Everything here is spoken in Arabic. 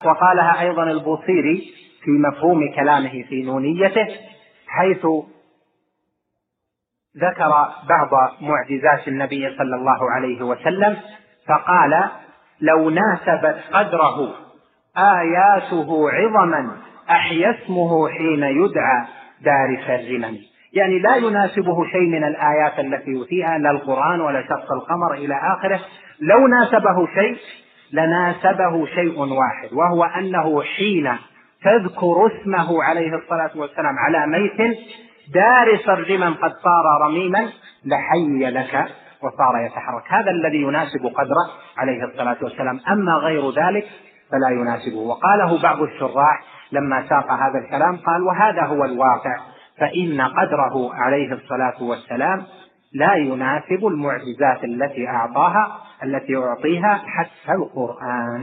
وقالها أيضا البوصيري في مفهوم كلامه في نونيته، حيث ذكر بعض معجزات النبي صلى الله عليه وسلم فقال: لو ناسبت قدره آياته عظما أحيا اسمه حين يدعى دارس الرمم. يعني لا يناسبه شيء من الآيات التي يؤتيها، لا القرآن ولا شق القمر إلى آخره. لو ناسبه شيء لناسبه شيء واحد، وهو أنه حين تذكر اسمه عليه الصلاة والسلام على ميت دارس الرمم قد صار رميما لحي لك وصار يتحرك. هذا الذي يناسب قدره عليه الصلاة والسلام، أما غير ذلك فلا يناسبه. وقاله بعض الشراح لما ساق هذا الكلام قال: وهذا هو الواقع، فإن قدره عليه الصلاة والسلام لا يناسب المعجزات التي أعطيها حتى القرآن.